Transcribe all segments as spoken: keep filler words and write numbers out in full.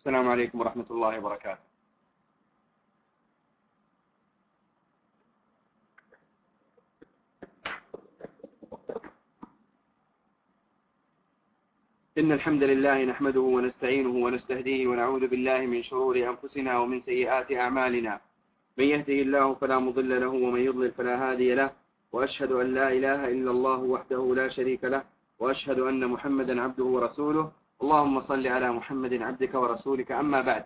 السلام عليكم ورحمة الله وبركاته. إن الحمد لله نحمده ونستعينه ونستهديه ونعوذ بالله من شرور أنفسنا ومن سيئات أعمالنا. من يهده الله فلا مضل له ومن يضلل فلا هادي له، وأشهد أن لا إله إلا الله وحده لا شريك له، وأشهد أن محمدا عبده ورسوله. اللهم صل على محمد عبدك ورسولك. أما بعد،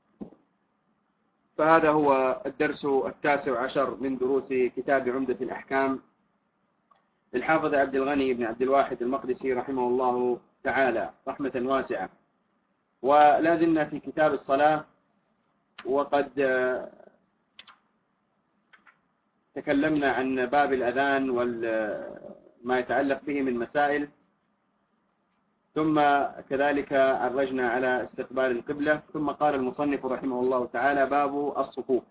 فهذا هو الدرس التاسع عشر من دروس كتاب عمدة الأحكام للحافظ عبد الغني بن عبد الواحد المقدسي رحمه الله تعالى رحمة واسعة. ولا زلنا في كتاب الصلاة، وقد تكلمنا عن باب الأذان وما يتعلق به من مسائل، ثم كذلك عرجنا على استقبال القبلة. ثم قال المصنف رحمه الله تعالى: باب الصفوف.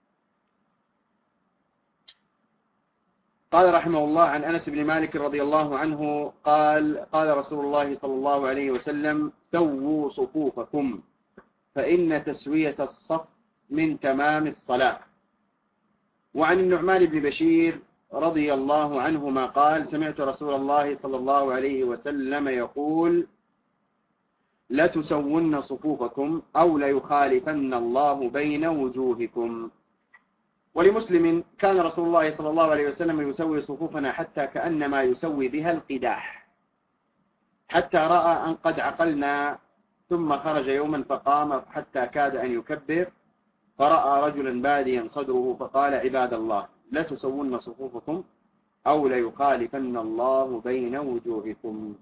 قال رحمه الله: عن أنس بن مالك رضي الله عنه قال: قال رسول الله صلى الله عليه وسلم: سووا صفوفكم فإن تسوية الصف من تمام الصلاة. وعن النعمان بن بشير رضي الله عنهما قال: سمعت رسول الله صلى الله عليه وسلم يقول: لتسون صفوفكم أو ليخالفن الله بين وجوهكم. ولمسلم: كان رسول الله صلى الله عليه وسلم يسوي صفوفنا حتى كأنما يسوي بها القداح، حتى رأى أن قد عقلنا، ثم خرج يوما فقام حتى كاد أن يكبر، فرأى رجلا باديا صدره فقال: عباد الله، لا تسون صفوفكم أو ليخالفن الله بين وجوهكم.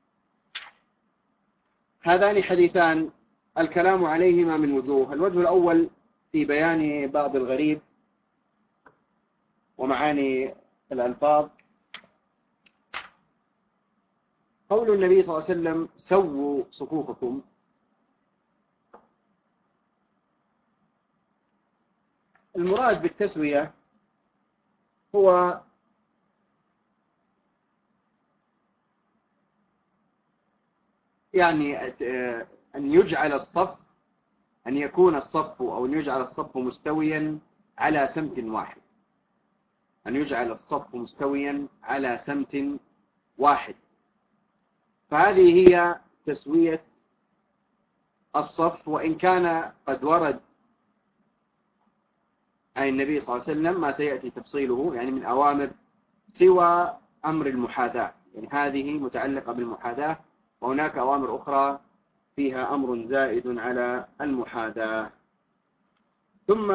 هذان حديثان الكلام عليهما من وجوه. الوجه الأول في بيان بعض الغريب ومعاني الألفاظ. قول النبي صلى الله عليه وسلم: سووا صفوفكم، المراد بالتسوية هو يعني أن يجعل الصف أن يكون الصف أو أن يجعل الصف مستويا على سمت واحد، أن يجعل الصف مستويا على سمت واحد. فهذه هي تسوية الصف. وإن كان قد ورد عن النبي صلى الله عليه وسلم ما سيأتي تفصيله يعني من أوامر سوى أمر المحاذاة، يعني هذه متعلقة بالمحاذاة، وهناك أوامر أخرى فيها أمر زائد على المحاذاة. ثم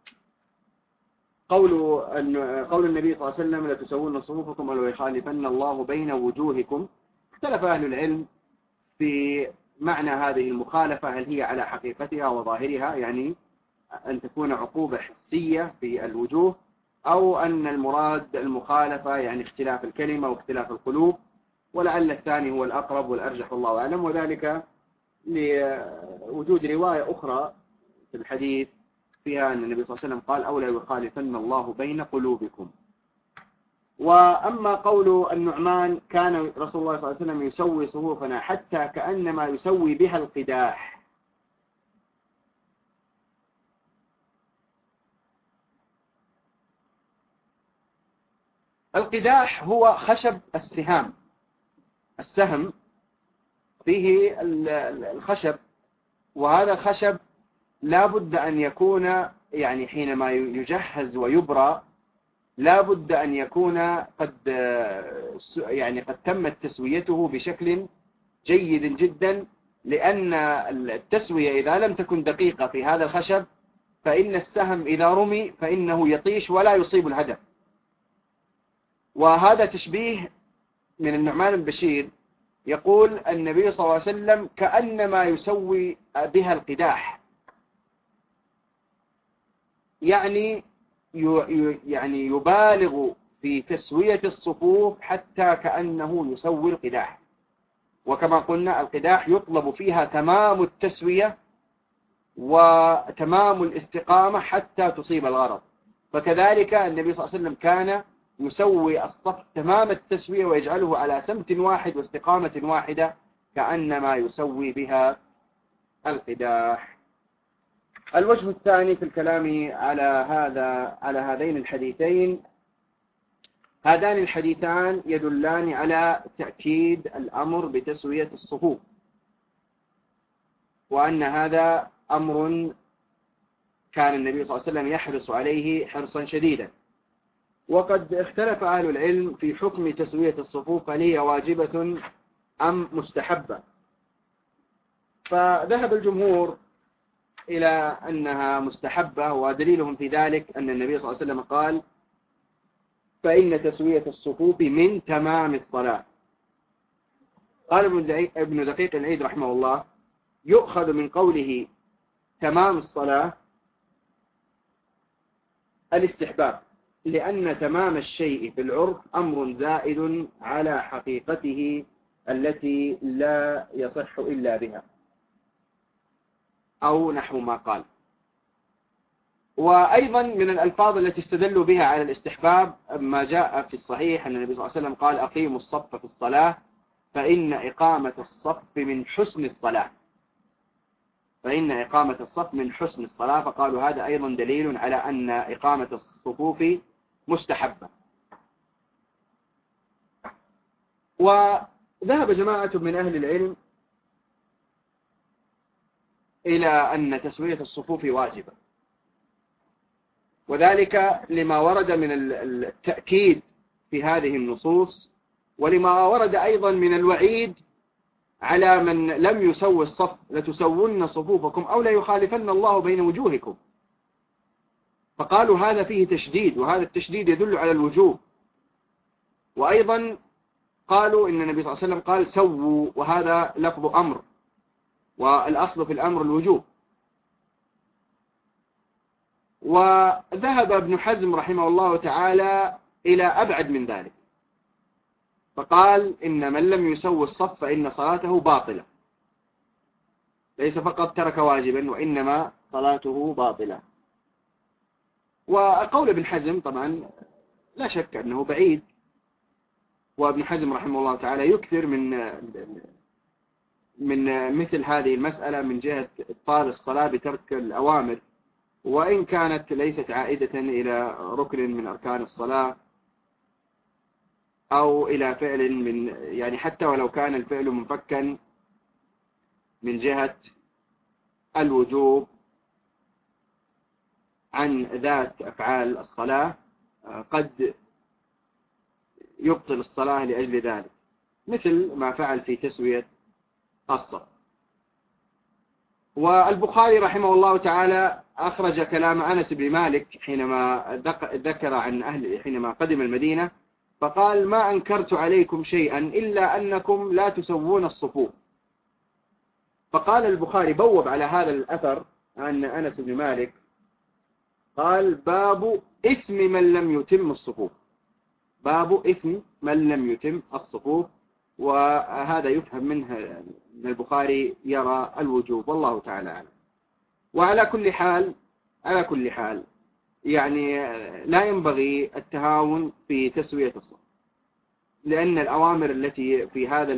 قول قول النبي صلى الله عليه وسلم: لتسوون صفوفكم أو ليخالفن الله بين وجوهكم. اختلف أهل العلم في معنى هذه المخالفة، هل هي على حقيقتها وظاهرها، يعني أن تكون عقوبة حسية في الوجوه، أو أن المراد المخالفة يعني اختلاف الكلمة واختلاف القلوب، ولعل الثاني هو الأقرب والأرجح والله أعلم، وذلك لوجود رواية أخرى في الحديث فيها أن النبي صلى الله عليه وسلم قال: أو لا يخالفن الله بين قلوبكم. وأما قول النعمان: كان رسول الله صلى الله عليه وسلم يسوي صفوفنا حتى كأنما يسوي بها القداح. القداح هو خشب السهام، السهم فيه الخشب، وهذا الخشب لا بد أن يكون يعني حينما يجهز ويبرى لا بد أن يكون قد يعني قد تمت تسويته بشكل جيد جدا، لأن التسوية إذا لم تكن دقيقة في هذا الخشب فإن السهم إذا رمي فإنه يطيش ولا يصيب الهدف. وهذا تشبيه من النعمان بن بشير، يقول النبي صلى الله عليه وسلم: كأنما يسوي بها القداح، يعني يعني يبالغ في تسوية الصفوف حتى كأنه يسوي القداح. وكما قلنا القداح يطلب فيها تمام التسوية وتمام الاستقامة حتى تصيب الغرض. فكذلك النبي صلى الله عليه وسلم كان يسوي الصف تمام التسوية ويجعله على سمت واحد واستقامة واحدة كأنما يسوي بها القداح. الوجه الثاني في الكلام على هذا على هذين الحديثين، هذان الحديثان يدلان على تأكيد الأمر بتسوية الصفوف، وأن هذا أمر كان النبي صلى الله عليه وسلم يحرص عليه حرصا شديدا. وقد اختلف أهل العلم في حكم تسوية الصفوف، هل هي واجبة أم مستحبة؟ فذهب الجمهور إلى أنها مستحبة، ودليلهم في ذلك أن النبي صلى الله عليه وسلم قال: فإن تسوية الصفوف من تمام الصلاة. قال ابن دقيق العيد رحمه الله: يؤخذ من قوله تمام الصلاة الاستحباب، لأن تمام الشيء في العرف أمر زائد على حقيقته التي لا يصح إلا بها، أو نحو ما قال. وأيضا من الألفاظ التي استدلوا بها على الاستحباب ما جاء في الصحيح أن النبي صلى الله عليه وسلم قال: أقيموا الصف في الصلاة فإن إقامة الصف من حسن الصلاة، فإن إقامة الصف من حسن الصلاة. فقالوا هذا أيضا دليل على أن إقامة الصفوف مستحبة. وذهب جماعة من أهل العلم إلى أن تسوية الصفوف واجبة، وذلك لما ورد من التأكيد في هذه النصوص، ولما ورد أيضا من الوعيد على من لم يسوي الصف: لتسون صفوفكم أو لا يخالفن الله بين وجوهكم. فقالوا هذا فيه تشديد، وهذا التشديد يدل على الوجوب. وأيضا قالوا إن النبي صلى الله عليه وسلم قال: سووا، وهذا لفظ أمر، والأصل في الأمر الوجوب. وذهب ابن حزم رحمه الله تعالى إلى أبعد من ذلك، فقال: إن من لم يسوي الصف فإن صلاته باطلة، ليس فقط ترك واجبا وإنما صلاته باطلة. وقول ابن حزم طبعا لا شك أنه بعيد، وابن حزم رحمه الله تعالى يكثر من من مثل هذه المسألة من جهة إبطال الصلاة بترك الأوامر، وإن كانت ليست عائدة إلى ركن من أركان الصلاة أو إلى فعل من، يعني حتى ولو كان الفعل منفكا من جهة الوجوب عن ذات أفعال الصلاة، قد يبطل الصلاة لأجل ذلك، مثل ما فعل في تسوية الصف. والبخاري رحمه الله تعالى أخرج كلام أنس بن مالك حينما ذكر عن أهل حينما قدم المدينة، فقال: ما أنكرت عليكم شيئا إلا أنكم لا تسوون الصفوف. فقال البخاري بوب على هذا الأثر عن أنس بن مالك، قال: باب إثم من لم يتم الصفوف، باب إثم من لم يتم الصفوف. وهذا يفهم منه أن البخاري يرى الوجوب، والله تعالى أعلم. وعلى كل حال على كل حال يعني لا ينبغي التهاون في تسوية الصف، لأن الأوامر التي في هذا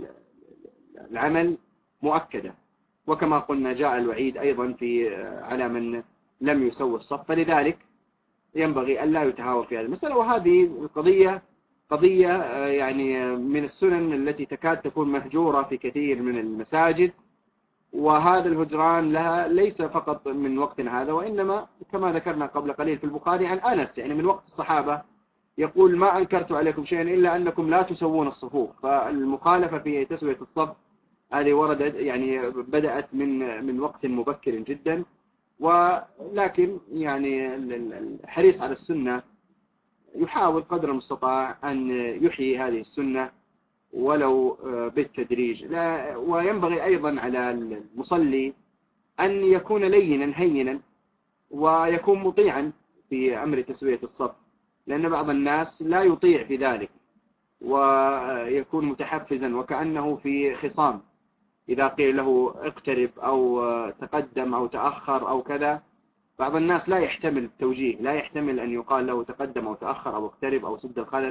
العمل مؤكدة، وكما قلنا جاء الوعيد أيضا في على من لم يسوي الصف، فلذلك ينبغي أن لا يتهاون في هذه المسألة. وهذه القضية قضية يعني من السنن التي تكاد تكون مهجورة في كثير من المساجد، وهذا الهجران لها ليس فقط من وقتنا هذا، وإنما كما ذكرنا قبل قليل في البخاري عن أنس، يعني من وقت الصحابة، يقول: ما أنكرت عليكم شيئا إلا أنكم لا تسوون الصفوف. فالمخالفة في تسوية الصف هذه وردت يعني بدأت من من وقت مبكر جدا، ولكن يعني الحريص على السنة يحاول قدر المستطاع أن يحيي هذه السنة ولو بالتدريج. لا، وينبغي أيضا على المصلي أن يكون لينا هينا ويكون مطيعا في أمر تسوية الصف، لأن بعض الناس لا يطيع في ذلك ويكون متحفزا وكأنه في خصام، إذا قيل له اقترب أو تقدم أو تأخر أو كذا. بعض الناس لا يحتمل التوجيه، لا يحتمل أن يقال له تقدم أو تأخر أو اقترب أو سد الخلل،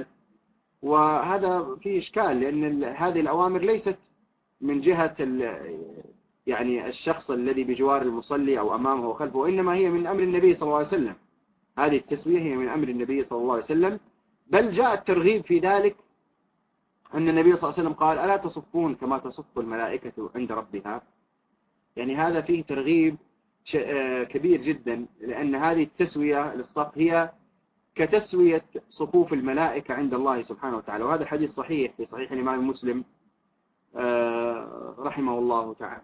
وهذا فيه إشكال، لأن هذه الأوامر ليست من جهة يعني الشخص الذي بجوار المصلي أو أمامه وخلفه، وإنما هي من أمر النبي صلى الله عليه وسلم. هذه التسوية هي من أمر النبي صلى الله عليه وسلم، بل جاء الترغيب في ذلك أن النبي صلى الله عليه وسلم قال: ألا تصفون كما تصف الملائكة عند ربها. يعني هذا فيه ترغيب كبير جدا، لأن هذه التسوية للصف هي كتسوية صفوف الملائكة عند الله سبحانه وتعالى. وهذا الحديث صحيح في صحيح الإمام مسلم رحمه الله تعالى.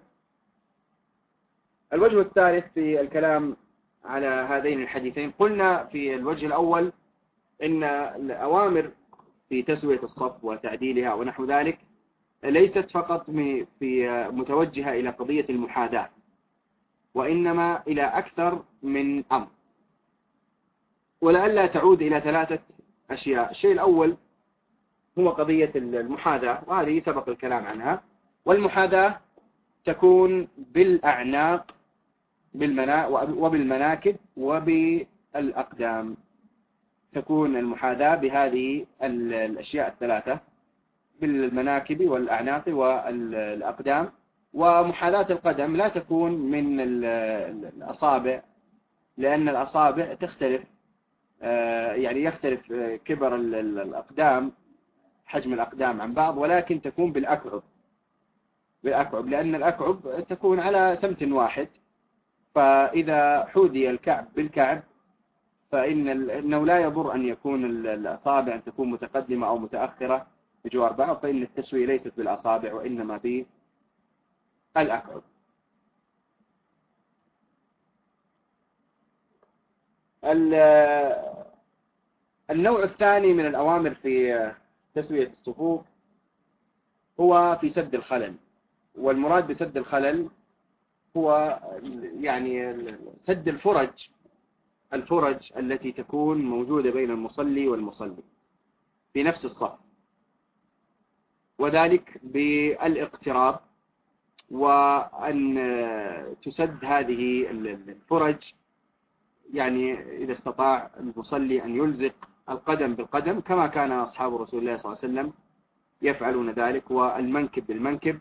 الوجه الثالث في الكلام على هذين الحديثين، قلنا في الوجه الأول إن الأوامر في تسوية الصف وتعديلها ونحو ذلك ليست فقط في متوجهة إلى قضية المحاذاة، وإنما إلى أكثر من أمر، ولئلا تعود إلى ثلاثة أشياء. الشيء الأول هو قضية المحاذاة، وهذه سبق الكلام عنها. والمحاذاة تكون بالأعناق وبالمناكب وبالأقدام. تكون المحاذاة بهذه الأشياء الثلاثة، بالمناكب والأعناق والأقدام. ومحاذاة القدم لا تكون من الأصابع، لأن الأصابع تختلف، يعني يختلف كبر الأقدام، حجم الأقدام عن بعض، ولكن تكون بالأكعب بالأكعب لأن الأكعب تكون على سمت واحد، فإذا حوذي الكعب بالكعب فإن إنه لا يضر أن يكون الأصابع أن تكون متقدمة أو متأخرة بجوار بعض، فإن التسوية ليست بالأصابع وإنما بالأكعب. النوع الثاني من الأوامر في تسوية الصفوف هو في سد الخلل. والمراد بسد الخلل هو يعني سد الفرج الفرج التي تكون موجودة بين المصلي والمصلي في نفس الصف، وذلك بالاقتراب، وأن تسد هذه الفرج يعني إذا استطاع المصلي أن يلزق القدم بالقدم كما كان أصحاب رسول الله صلى الله عليه وسلم يفعلون ذلك، والمنكب بالمنكب،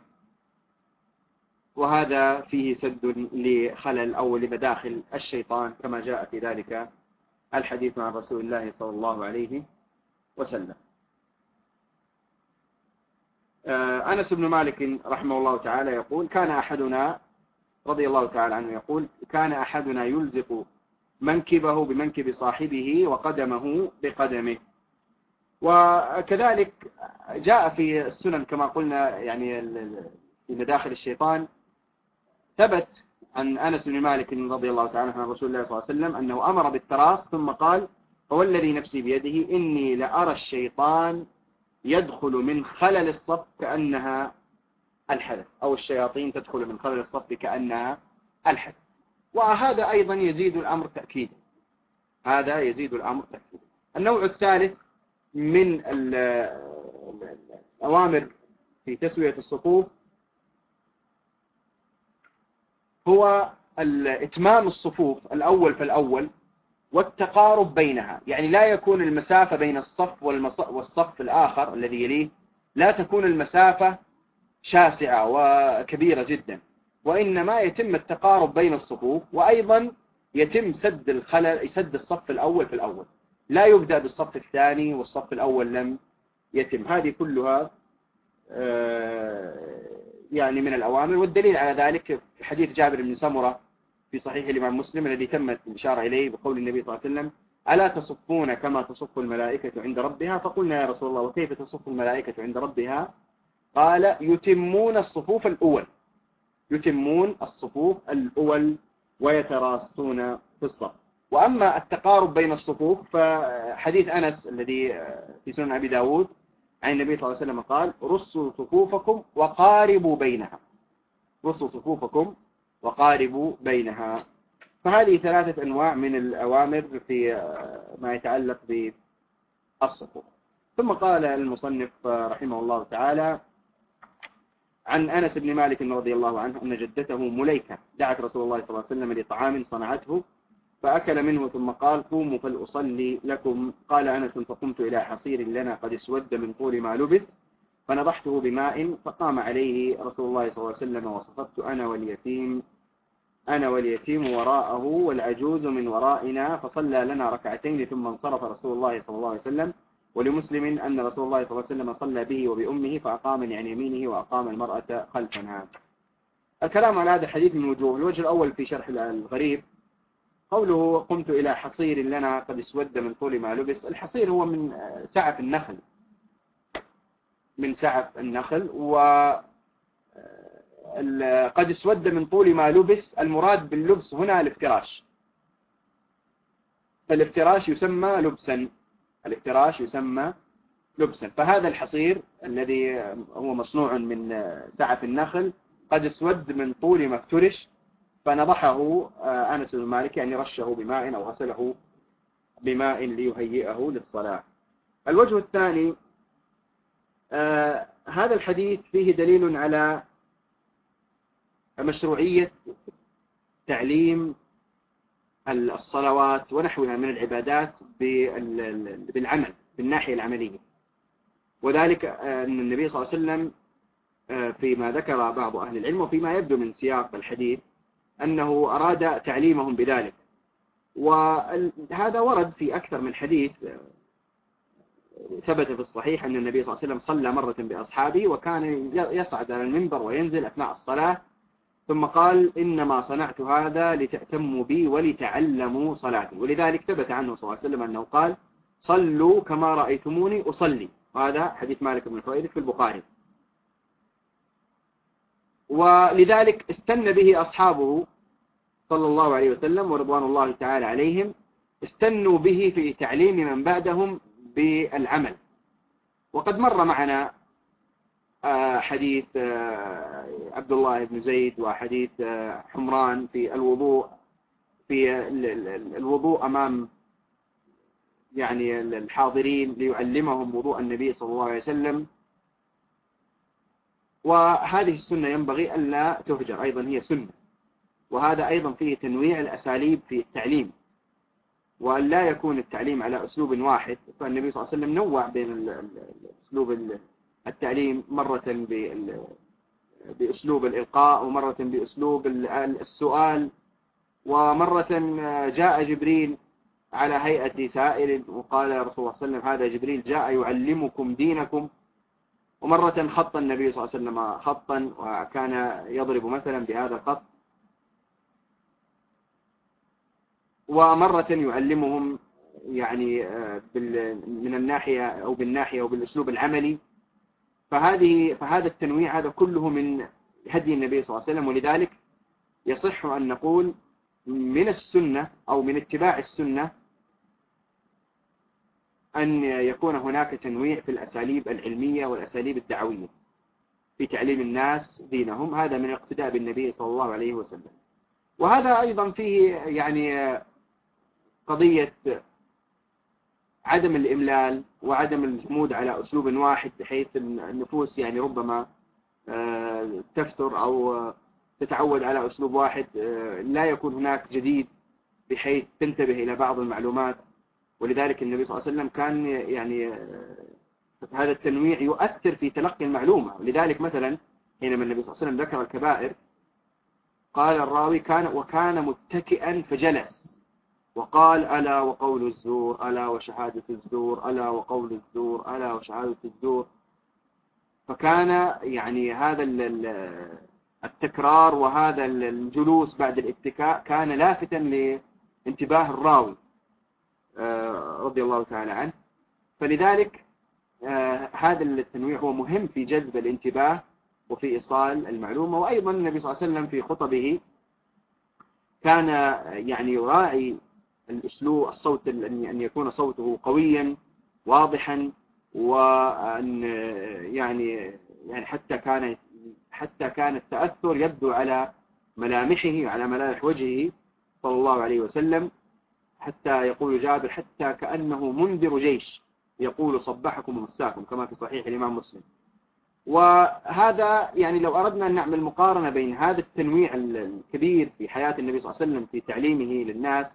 وهذا فيه سد لخلل أو لمداخل الشيطان كما جاء في ذلك الحديث عن رسول الله صلى الله عليه وسلم. أنس بن مالك رحمه الله تعالى يقول: كان أحدنا رضي الله تعالى عنه يقول: كان أحدنا يلزق منكبه بمنكب صاحبه وقدمه بقدمه. وكذلك جاء في السنن كما قلنا يعني في مداخل الشيطان، ثبت عن أنس بن مالك رضي الله تعالى عن رسول الله صلى الله عليه وسلم أنه أمر بالتراص ثم قال: فوالذي نفسي بيده إني لأرى الشيطان يدخل من خلل الصف كأنها الحدث، أو الشياطين تدخل من خلل الصف كأنها الحدث. وهذا أيضا يزيد الأمر تأكيدا هذا يزيد الأمر تأكيدا. النوع الثالث من الأوامر في تسوية الصفوف هو إتمام الصفوف الأول فالأول والتقارب بينها، يعني لا يكون المسافة بين الصف والصف الآخر الذي يليه لا تكون المسافة شاسعة وكبيرة جدا، وإنما يتم التقارب بين الصفوف، وأيضا يتم سد الخلل يسد الصف الأول في الأول، لا يبدأ بالصف الثاني والصف الأول لم يتم. هذه كلها يعني من الأوامر. والدليل على ذلك في حديث جابر بن سمرة في صحيح الإمام مسلم الذي تمت الإشارة إليه بقول النبي صلى الله عليه وسلم: ألا تصفون كما تصف الملائكة عند ربها؟ فقلنا يا رسول الله وكيف تصف الملائكة عند ربها؟ قال: يتمون الصفوف الأول يتمون الصفوف الأول ويتراصون في الصف. وأما التقارب بين الصفوف فحديث أنس الذي في سنن أبي داود عن النبي صلى الله عليه وسلم قال: رصوا صفوفكم وقاربوا بينها رصوا صفوفكم وقاربوا بينها. فهذه ثلاثة أنواع من الأوامر في ما يتعلق بالصفوف. ثم قال المصنف رحمه الله تعالى عن أنس بن مالك رضي الله عنه أن جدته مليكة دعت رسول الله صلى الله عليه وسلم لطعام صنعته فأكل منه ثم قال: قوموا فلأصلي لكم. قال أنس: فقمت إلى حصير لنا قد اسود من طول ما لبس، فنضحته بماء فقام عليه رسول الله صلى الله عليه وسلم وصففت أنا واليتيم أنا واليتيم وراءه والعجوز من ورائنا فصلى لنا ركعتين ثم انصرف رسول الله صلى الله عليه وسلم. ولمسلم أن رسول الله صلى الله عليه وسلم صلى به وبأمه فأقام عن يمينه وأقام المرأة خلفنا. الكلام على هذا الحديث من وجوه. الوجه الأول في شرح الغريب قوله قمت إلى حصير لنا قد اسود من طول ما لبس. الحصير هو من سعف النخل من سعف النخل وقد اسود من طول ما لبس. المراد باللبس هنا الافتراش. فالافتراش يسمى لبسا الافتراش يسمى لبسا. فهذا الحصير الذي هو مصنوع من سعف النخل قد اسود من طول ما افترش فنضحه أنس بن مالك يعني رشه بماء أو غسله بماء ليهيئه للصلاة. الوجه الثاني آه هذا الحديث فيه دليل على مشروعية تعليم الصلوات ونحوها من العبادات بالعمل بالناحية العملية. وذلك أن النبي صلى الله عليه وسلم فيما ذكر بعض أهل العلم وفيما يبدو من سياق الحديث أنه أراد تعليمهم بذلك. وهذا ورد في أكثر من حديث ثبت في الصحيح أن النبي صلى الله عليه وسلم صلى مرة بأصحابه وكان يصعد على المنبر وينزل أثناء الصلاة ثم قال إنما صنعت هذا لتأتموا بي ولتعلموا صلاتي. ولذلك ثبت عنه صلى الله عليه وسلم أنه قال صلوا كما رأيتموني أصلي. وهذا حديث مالك بن الحويرث في البخاري. ولذلك استنى به أصحابه صلى الله عليه وسلم ورضوان الله تعالى عليهم استنوا به في تعليم من بعدهم بالعمل. وقد مر معنا حديث عبد الله بن زيد وحديث حمران في الوضوء في الوضوء أمام يعني الحاضرين ليعلمهم وضوء النبي صلى الله عليه وسلم. وهذه السنة ينبغي ألا تهجر، أيضا هي سنة. وهذا أيضا فيه تنويع الأساليب في التعليم وأن لا يكون التعليم على أسلوب واحد. فالنبي صلى الله عليه وسلم نوع بين أسلوب التعليم مرة بأسلوب الإلقاء ومرة بأسلوب السؤال ومرة جاء جبريل على هيئة سائل وقال يا رسول الله صلى الله عليه وسلم هذا جبريل جاء يعلمكم دينكم. ومرة خط النبي صلى الله عليه وسلم خطا وكان يضرب مثلا بهذا الخط. ومرة يعلمهم يعني من الناحية أو بالناحية أو بالأسلوب العملي. فهذه فهذا التنويع هذا كله من هدي النبي صلى الله عليه وسلم. ولذلك يصح أن نقول من السنة أو من اتباع السنة أن يكون هناك تنويع في الأساليب العلمية والأساليب الدعوية في تعليم الناس دينهم. هذا من الاقتداء بالنبي صلى الله عليه وسلم. وهذا أيضا فيه يعني قضية عدم الإملال وعدم الجمود على أسلوب واحد بحيث النفوس يعني ربما تفتر أو تتعود على أسلوب واحد لا يكون هناك جديد بحيث تنتبه إلى بعض المعلومات. ولذلك النبي صلى الله عليه وسلم كان يعني هذا التنويع يؤثر في تلقي المعلومة. ولذلك مثلا حينما النبي صلى الله عليه وسلم ذكر الكبائر قال الراوي كان وكان متكئا فجلس وقال ألا وقول الزور ألا وشهادة الزور ألا وقول الزور ألا وشهادة الزور. فكان يعني هذا التكرار وهذا الجلوس بعد الاتكاء كان لافتا لانتباه الراوي رضي الله تعالى عنه. فلذلك هذا التنويع هو مهم في جذب الانتباه وفي إيصال المعلومة. وأيضا النبي صلى الله عليه وسلم في خطبه كان يعني يراعي الأسلوب الصوت أن يكون صوته قويا واضحا وأن يعني يعني حتى كان حتى كان التأثر يبدو على ملامحه وعلى ملامح وجهه صلى الله عليه وسلم. حتى يقول جابر حتى كأنه منذر جيش يقول صبحكم ومساكم كما في صحيح الإمام مسلم. وهذا يعني لو أردنا أن نعمل مقارنة بين هذا التنويع الكبير في حياة النبي صلى الله عليه وسلم في تعليمه للناس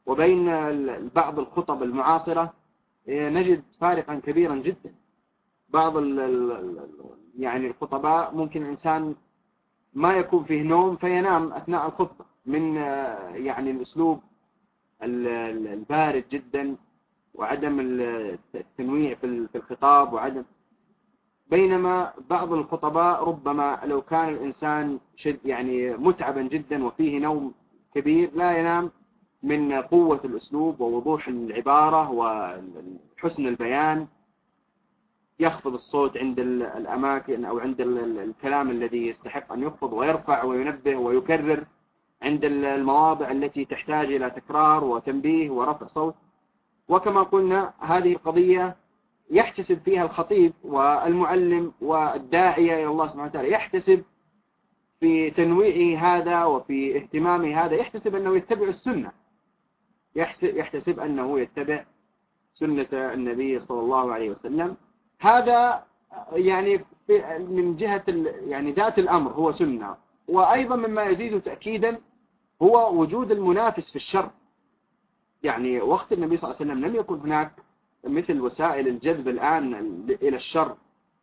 وبين بعض الخطب المعاصرة نجد فارقا كبيرا جدا بعض ال ال يعني الخطباء ممكن الإنسان ما يكون فيه نوم فينام أثناء الخطبة من يعني الأسلوب البارد جدا وعدم التنويع في الخطاب وعدم. بينما بعض الخطباء ربما لو كان الإنسان شد يعني متعبا جدا وفيه نوم كبير لا ينام من قوة الأسلوب ووضوح العبارة وحسن البيان، يخفض الصوت عند الأماكن أو عند الكلام الذي يستحق أن يخفض، ويرفع وينبه ويكرر عند المواضع التي تحتاج إلى تكرار وتنبيه ورفع صوت. وكما قلنا هذه القضية يحتسب فيها الخطيب والمعلم والداعية إلى الله سبحانه وتعالى، يحتسب في تنويعه هذا وفي اهتمامه هذا، يحتسب أنه يتبع السنة، يحتسب أنه يتبع سنة النبي صلى الله عليه وسلم. هذا يعني من جهة يعني ذات الأمر هو سنة. وأيضا مما يزيد تأكيدا هو وجود المنافس في الشر. يعني وقت النبي صلى الله عليه وسلم لم يكن هناك مثل وسائل الجذب الآن إلى الشر.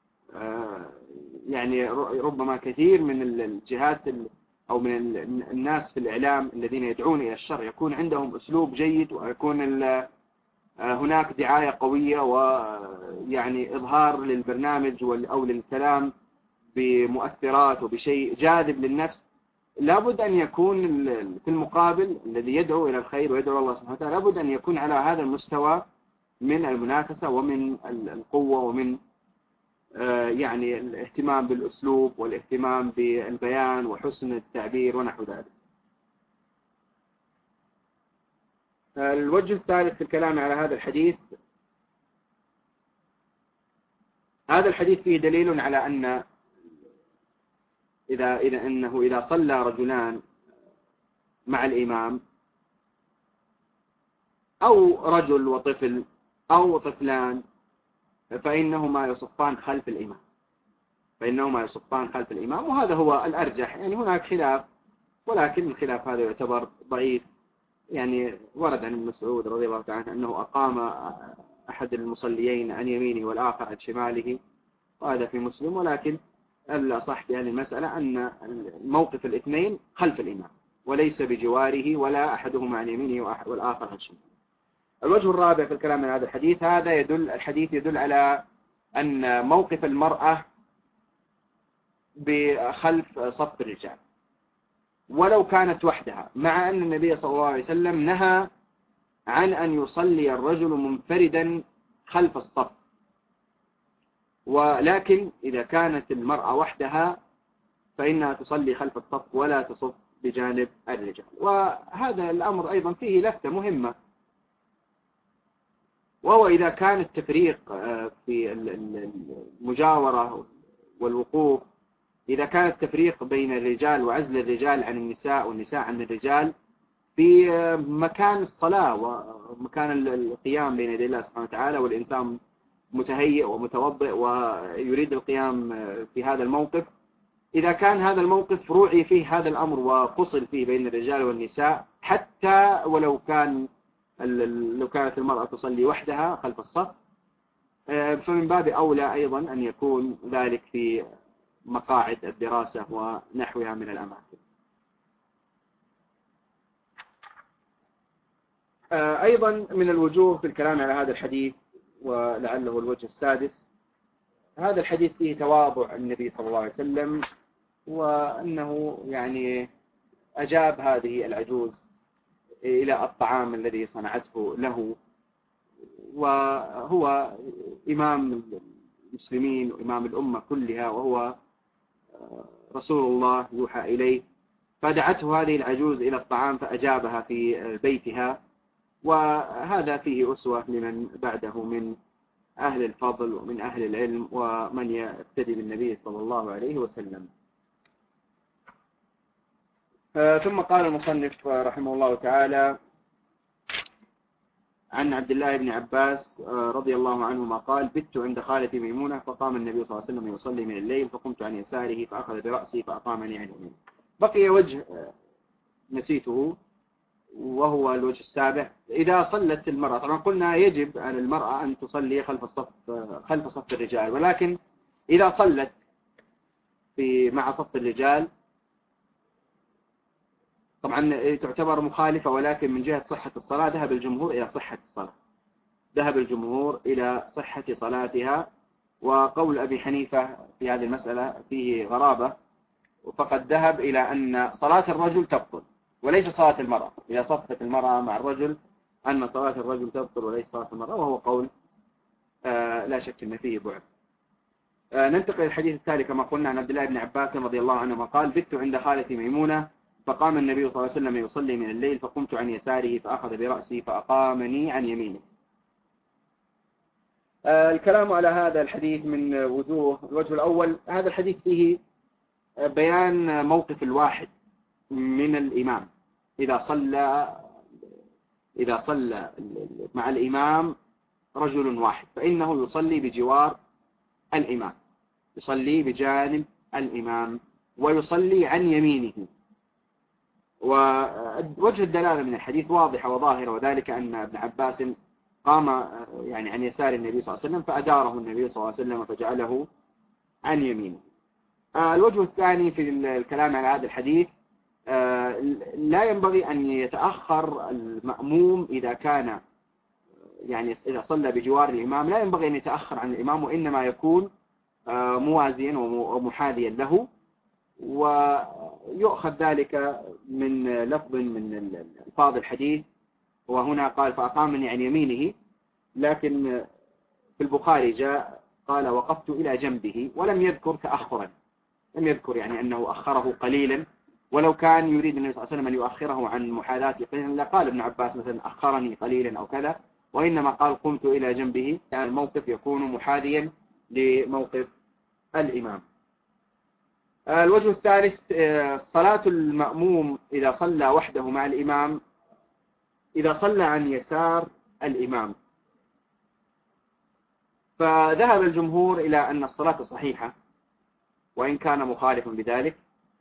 يعني ربما كثير من الجهات أو من الناس في الإعلام الذين يدعون إلى الشر يكون عندهم أسلوب جيد، ويكون هناك دعاية قوية ويعني إظهار للبرنامج أو للكلام بمؤثرات وبشيء جاذب للنفس. لابد أن يكون في المقابل الذي يدعو إلى الخير ويدعو الله سبحانه وتعالى لابد أن يكون على هذا المستوى من المنافسة ومن القوة ومن يعني الاهتمام بالأسلوب والاهتمام بالبيان وحسن التعبير ونحو ذلك. الوجه الثالث في الكلام على هذا الحديث، هذا الحديث فيه دليل على أن إذا إذا أنه إذا صلى رجلان مع الإمام أو رجل وطفل أو طفلان فإنهما يصفان خلف الإمام فإنهما يصفان خلف الإمام وهذا هو الأرجح. يعني هناك خلاف، ولكن الخلاف هذا يعتبر ضعيف. يعني ورد عن ابن مسعود رضي الله عنه أنه أقام أحد المصليين عن يمينه والآخر عن شماله، وهذا في مسلم. ولكن الأصح في هذه المسألة أن موقف الاثنين خلف الإمام وليس بجواره، ولا أحدهما عن يمينه والآخر عن شماله. الوجه الرابع في الكلام عن هذا الحديث، هذا يدل الحديث يدل على أن موقف المرأة بخلف صف الرجال ولو كانت وحدها، مع أن النبي صلى الله عليه وسلم نهى عن أن يصلي الرجل منفردا خلف الصف. ولكن إذا كانت المرأة وحدها فإنها تصلي خلف الصف ولا تصف بجانب الرجال. وهذا الأمر أيضا فيه لفتة مهمة، وهو إذا كان التفريق في المجاورة والوقوف، إذا كان التفريق بين الرجال وعزل الرجال عن النساء والنساء عن الرجال في مكان الصلاة ومكان القيام بين يدي الله سبحانه وتعالى، والإنسان متهيئ ومتوضئ ويريد القيام في هذا الموقف، إذا كان هذا الموقف روعي فيه هذا الأمر وفصل فيه بين الرجال والنساء، حتى ولو كان لو كانت المرأة تصلي وحدها خلف الصف، فمن باب أولى أيضا أن يكون ذلك في مقاعد الدراسة ونحوها من الأماكن. أيضا من الوجوه في الكلام على هذا الحديث، ولعله الوجه السادس، هذا الحديث فيه تواضع النبي صلى الله عليه وسلم، وأنه يعني أجاب هذه العجوز إلى الطعام الذي صنعته له، وهو إمام المسلمين وإمام الأمة كلها، وهو رسول الله يوحى إليه، فدعته هذه العجوز إلى الطعام فأجابها في بيتها. وهذا فيه أسوة لمن بعده من أهل الفضل ومن أهل العلم ومن يقتدي بالنبي صلى الله عليه وسلم. ثم قال المصنف رحمه الله تعالى عن عبد الله بن عباس رضي الله عنهما قال: بت عند خالتي ميمونة فقام النبي صلى الله عليه وسلم يصلي من الليل فقمت عن يساره فأخذ برأسي فأقامني عن يمينه. بقي وجه نسيته، وهو الوجه السابع، إذا صلت المرأة، طبعا قلنا يجب على المرأة أن تصلي خلف الصف خلف صف الرجال، ولكن إذا صلت في مع صف الرجال طبعا تعتبر مخالفة، ولكن من جهة صحة الصلاة ذهب الجمهور إلى صحة الصلاة ذهب الجمهور إلى صحة صلاتها. وقول أبي حنيفة في هذه المسألة فيه غرابة، فقد ذهب إلى أن صلاة الرجل تبطل وليس صلاة المرأة، إذا صفت المرأة مع الرجل أن صلاة الرجل تبطل وليس صلاة المرأة، وهو قول آه لا شك أن فيه بعد. آه ننتقل للحديث التالي كما قلنا عن عبد الله بن عباس رضي الله عنهما قال: بت عند خالتي ميمونة فقام النبي صلى الله عليه وسلم يصلي من الليل، فقمت عن يساره فأخذ برأسي فأقامني عن يمينه. آه الكلام على هذا الحديث من وجوه. الوجه الأول، هذا الحديث فيه بيان موقف الواحد من الإمام إذا صلى إذا صلى مع الإمام رجل واحد، فإنه يصلي بجوار الإمام، يصلي بجانب الإمام ويصلي عن يمينه. ووجه الدلالة من الحديث واضحة وظاهرة، وذلك أن ابن عباس قام يعني عن يسار النبي صلى الله عليه وسلم فأداره النبي صلى الله عليه وسلم فجعله عن يمينه. الوجه الثاني في الكلام على هذا الحديث، لا ينبغي أن يتأخر المأموم إذا كان يعني إذا صلى بجوار الإمام، لا ينبغي أن يتأخر عن الإمام، وإنما يكون موازيا ومحاذيا له. ويؤخذ ذلك من لفظ من الفاظ الحديث، وهنا قال فأقامني عن يمينه، لكن في البخاري جاء قال وقفت إلى جنبه، ولم يذكر تأخرا، لم يذكر يعني أنه أخره قليلا. ولو كان يريد النبي صلى الله عليه وسلم أن يؤخره عن محاذاته قليلا لقال ابن عباس مثلا أخرني قليلا أو كذا، وإنما قال قمت إلى جنبه، يعني الموقف يكون محاذيا لموقف الإمام. الوجه الثالث، صلاة المأموم إذا صلى وحده مع الإمام، إذا صلى عن يسار الإمام، فذهب الجمهور إلى أن الصلاة صحيحة وإن كان مخالفا بذلك.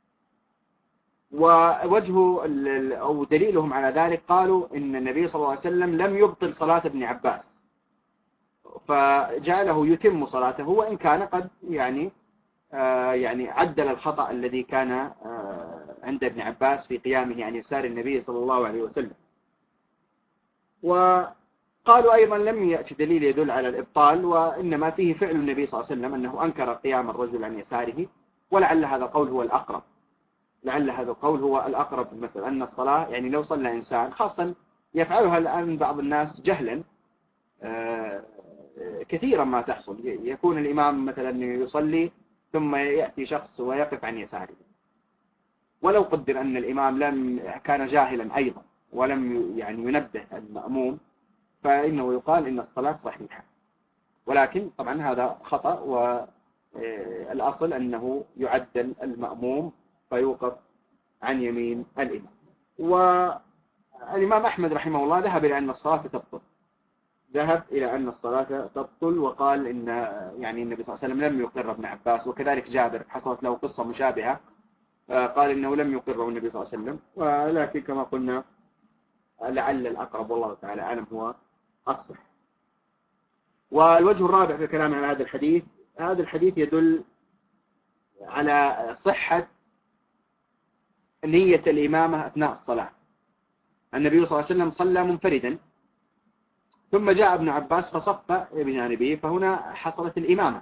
ووجه أو دليلهم على ذلك قالوا إن النبي صلى الله عليه وسلم لم يبطل صلاة ابن عباس، فجعله يتم صلاته، وإن كان قد يعني آه يعني عدل الخطأ الذي كان آه عند ابن عباس في قيامه عن يسار النبي صلى الله عليه وسلم. وقالوا أيضا لم يأتي دليل يدل على الإبطال، وإنما فيه فعل النبي صلى الله عليه وسلم أنه أنكر قيام الرجل عن يساره، ولعل هذا القول هو الأقرب لعل هذا القول هو الأقرب في المسألة، أن الصلاة يعني لو صلى إنسان، خاصة يفعلها الآن بعض الناس جهلا آه كثيرا ما تحصل، يكون الإمام مثلا يصلي ثم يأتي شخص ويقف عن يساره، ولو قدر أن الإمام لم كان جاهلا أيضا ولم يعني ينبه المأموم، فإنه يقال إن الصلاة صحيحة. ولكن طبعا هذا خطأ، والأصل أنه يعدل المأموم فيوقف عن يمين الإمام. والإمام أحمد رحمه الله ذهب إلى أن الصلاة تبطل ذهب إلى أن الصلاة تبطل وقال إن يعني النبي صلى الله عليه وسلم لم يقر ابن عباس، وكذلك جابر حصلت له قصة مشابهة قال إنه لم يقره النبي صلى الله عليه وسلم، ولكن كما قلنا لعل الأقرب والله تعالى أعلم هو الصح. والوجه الرابع في الكلام عن هذا الحديث، هذا الحديث يدل على صحة نية الإمامة أثناء الصلاة. النبي صلى الله عليه وسلم صلى منفردا، ثم جاء ابن عباس فصف بجانبه، فهنا حصلت الإمامة.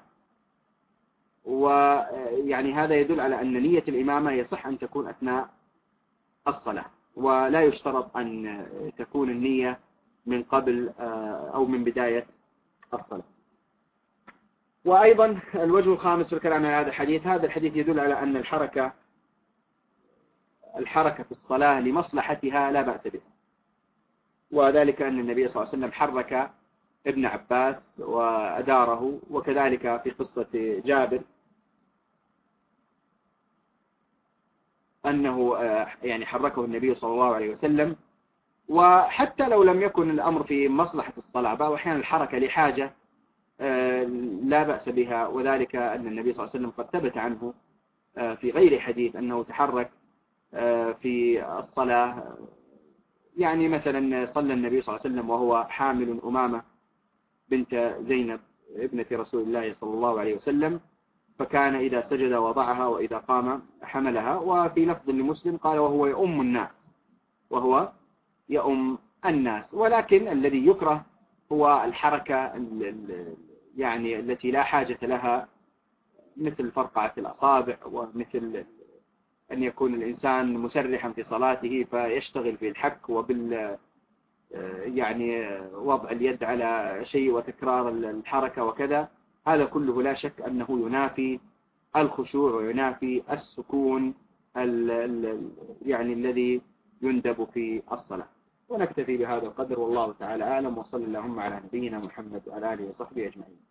ويعني هذا يدل على أن نية الإمامة يصح أن تكون أثناء الصلاة، ولا يشترط أن تكون النية من قبل أو من بداية الصلاة. وأيضا الوجه الخامس في الكلام عن هذا الحديث، هذا الحديث يدل على أن الحركة الحركة في الصلاة لمصلحتها لا بأس بها، وذلك أن النبي صلى الله عليه وسلم حرك ابن عباس وأداره، وكذلك في قصة جابر أنه يعني حركه النبي صلى الله عليه وسلم. وحتى لو لم يكن الأمر في مصلحة الصلاة، بعض الأحيان الحركة لحاجة لا بأس بها، وذلك أن النبي صلى الله عليه وسلم قد ثبت عنه في غير حديث أنه تحرك في الصلاة يعني مثلا صلى النبي صلى الله عليه وسلم وهو حامل أمامة بنت زينب ابنة رسول الله صلى الله عليه وسلم، فكان إذا سجد وضعها وإذا قام حملها. وفي لفظ لمسلم قال وهو يؤم الناس، وهو يؤم الناس. ولكن الذي يكره هو الحركة يعني التي لا حاجة لها، مثل فرقعة الأصابع، ومثل أن يكون الإنسان مسرحا في صلاته فيشتغل في الحك وبال يعني وضع اليد على شيء وتكرار الحركة وكذا. هذا كله لا شك أنه ينافي الخشوع وينافي السكون يعني الذي يندب في الصلاة. ونكتفي بهذا القدر، والله تعالى أعلم، وصلى اللهم على نبينا محمد وعلى آله وصحبه أجمعين.